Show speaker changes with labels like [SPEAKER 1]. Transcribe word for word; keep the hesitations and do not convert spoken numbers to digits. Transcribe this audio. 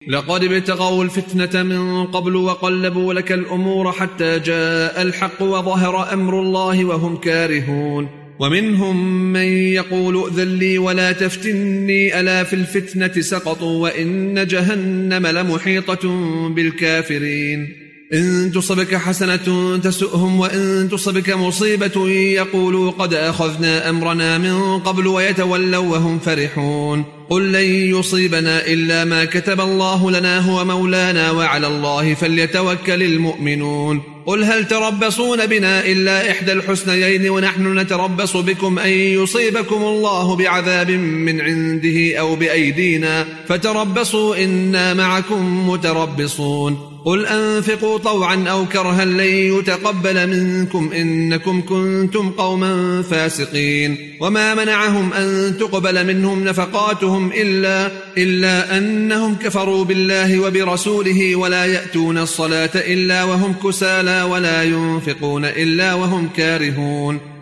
[SPEAKER 1] لقد ابتغوا الفتنة من قبل وقلبوا لك الأمور حتى جاء الحق وظهر أمر الله وهم كارهون ومنهم من يقول ائذن لي ولا تفتني ألا في الفتنة سقطوا وإن جهنم لمحيطة بالكافرين إن تصبك حسنة تسؤهم وإن تصبك مصيبة يقولوا قد أخذنا أمرنا من قبل ويتولوا وهم فرحون قل لن يصيبنا إلا ما كتب الله لنا هو مولانا وعلى الله فليتوكل المؤمنون قل هل تربصون بنا إلا إحدى الحسنيين ونحن نتربص بكم أن يصيبكم الله بعذاب من عنده أو بأيدينا فتربصوا إنا معكم متربصون قل أنفقوا طوعا أو كرها لن يتقبل منكم إنكم كنتم قوما فاسقين وما منعهم أن تقبل منهم نفقاتهم إلا, إلا أنهم كفروا بالله وبرسوله ولا يأتون الصلاة إلا وهم كسالى ولا ينفقون إلا وهم كارهون